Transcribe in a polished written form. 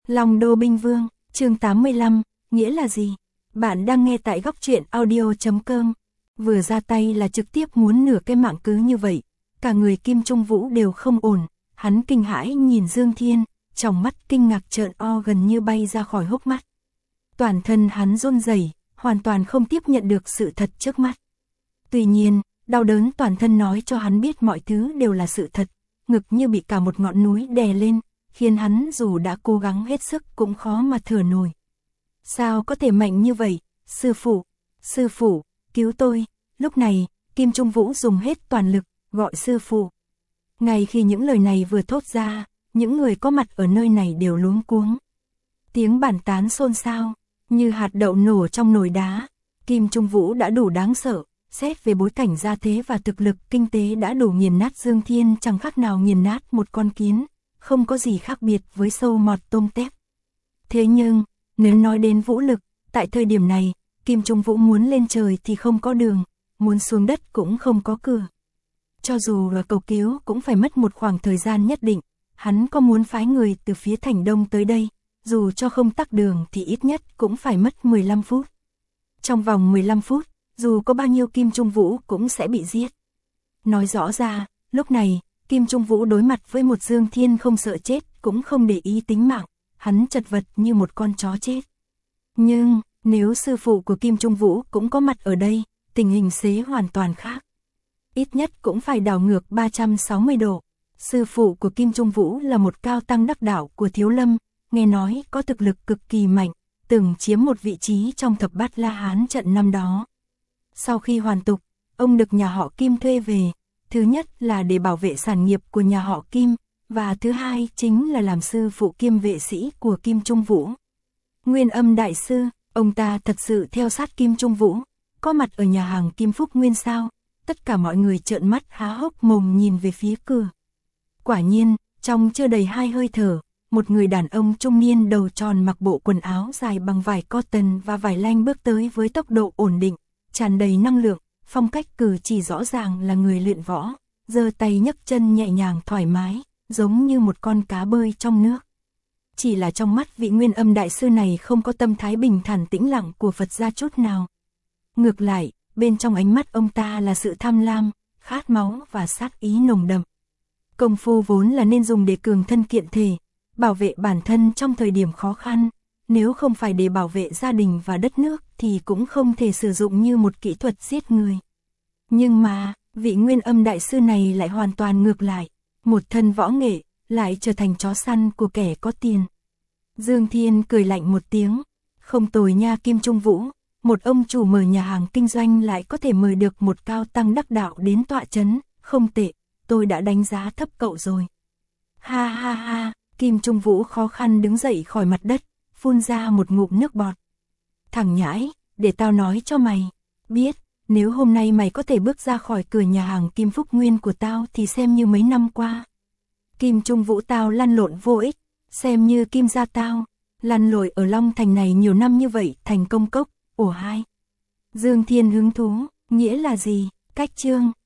Long Đô Binh Vương, chương 85, nghĩa là gì? Bạn đang nghe tại Góc Truyện Audio.com. Vừa ra tay là trực tiếp muốn nửa cái mạng cứ như vậy. Cả người Kim Trung Vũ đều không ổn. Hắn kinh hãi nhìn Dương Thiên, trong mắt kinh ngạc trợn o gần như bay ra khỏi hốc mắt. Toàn thân hắn run rẩy, hoàn toàn không tiếp nhận được sự thật trước mắt. Tuy nhiên, đau đớn toàn thân nói cho hắn biết mọi thứ đều là sự thật. Ngực như bị cả một ngọn núi đè lên, khiến hắn dù đã cố gắng hết sức cũng khó mà thở nổi. Sao có thể mạnh như vậy? Sư phụ, cứu tôi. Lúc này, Kim Trung Vũ dùng hết toàn lực, gọi sư phụ. Ngay khi những lời này vừa thốt ra, những người có mặt ở nơi này đều luống cuống. Tiếng bàn tán xôn xao, như hạt đậu nổ trong nồi đá. Kim Trung Vũ đã đủ đáng sợ, xét về bối cảnh gia thế và thực lực kinh tế đã đủ nghiền nát Dương Thiên chẳng khác nào nghiền nát một con kiến, không có gì khác biệt với sâu mọt tôm tép. Thế nhưng, nếu nói đến vũ lực, tại thời điểm này, Kim Trung Vũ muốn lên trời thì không có đường, muốn xuống đất cũng không có cửa. Cho dù là cầu cứu cũng phải mất một khoảng thời gian nhất định, hắn có muốn phái người từ phía thành đông tới đây, dù cho không tắc đường thì ít nhất cũng phải mất 15 phút. Trong vòng 15 phút, dù có bao nhiêu Kim Trung Vũ cũng sẽ bị giết. Nói rõ ra, lúc này, Kim Trung Vũ đối mặt với một Dương Thiên không sợ chết cũng không để ý tính mạng, hắn chật vật như một con chó chết. Nhưng, nếu sư phụ của Kim Trung Vũ cũng có mặt ở đây, tình hình sẽ hoàn toàn khác. Ít nhất cũng phải đảo ngược 360 độ. Sư phụ của Kim Trung Vũ là một cao tăng đắc đạo của Thiếu Lâm, nghe nói có thực lực cực kỳ mạnh, từng chiếm một vị trí trong thập bát La Hán trận năm đó. Sau khi hoàn tục, ông được nhà họ Kim thuê về, thứ nhất là để bảo vệ sản nghiệp của nhà họ Kim, và thứ hai chính là làm sư phụ kiêm vệ sĩ của Kim Trung Vũ. Nguyên Âm đại sư, ông ta thật sự theo sát Kim Trung Vũ, có mặt ở nhà hàng Kim Phúc Nguyên sao? Tất cả mọi người trợn mắt há hốc mồm nhìn về phía cửa. Quả nhiên, trong chưa đầy 2 hơi thở, một người đàn ông trung niên đầu tròn mặc bộ quần áo dài bằng vải cotton và vải lanh bước tới với tốc độ ổn định, tràn đầy năng lượng, phong cách cử chỉ rõ ràng là người luyện võ, giơ tay nhấc chân nhẹ nhàng thoải mái, giống như một con cá bơi trong nước. Chỉ là trong mắt vị Nguyên Âm đại sư này không có tâm thái bình thản tĩnh lặng của Phật gia chút nào. Ngược lại, bên trong ánh mắt ông ta là sự tham lam, khát máu và sát ý nồng đậm. Công phu vốn là nên dùng để cường thân kiện thể, bảo vệ bản thân trong thời điểm khó khăn, nếu không phải để bảo vệ gia đình và đất nước thì cũng không thể sử dụng như một kỹ thuật giết người. Nhưng mà, vị Nguyên Âm đại sư này lại hoàn toàn ngược lại, một thân võ nghệ, lại trở thành chó săn của kẻ có tiền. Dương Thiên cười lạnh một tiếng, không tồi nha Kim Trung Vũ, một ông chủ mở nhà hàng kinh doanh lại có thể mời được một cao tăng đắc đạo đến tọa chấn, không tệ, tôi đã đánh giá thấp cậu rồi. Ha ha ha, Kim Trung Vũ khó khăn đứng dậy khỏi mặt đất, phun ra một ngụm nước bọt. Thằng nhãi, để tao nói cho mày, biết, nếu hôm nay mày có thể bước ra khỏi cửa nhà hàng Kim Phúc Nguyên của tao thì xem như mấy năm qua. Kim Trung Vũ tao lăn lộn vô ích, xem như Kim gia tao, lăn lội ở Long Thành này nhiều năm như vậy thành công cốc, ổ hai. Dương Thiên hứng thú, nghĩa là gì, cách chương.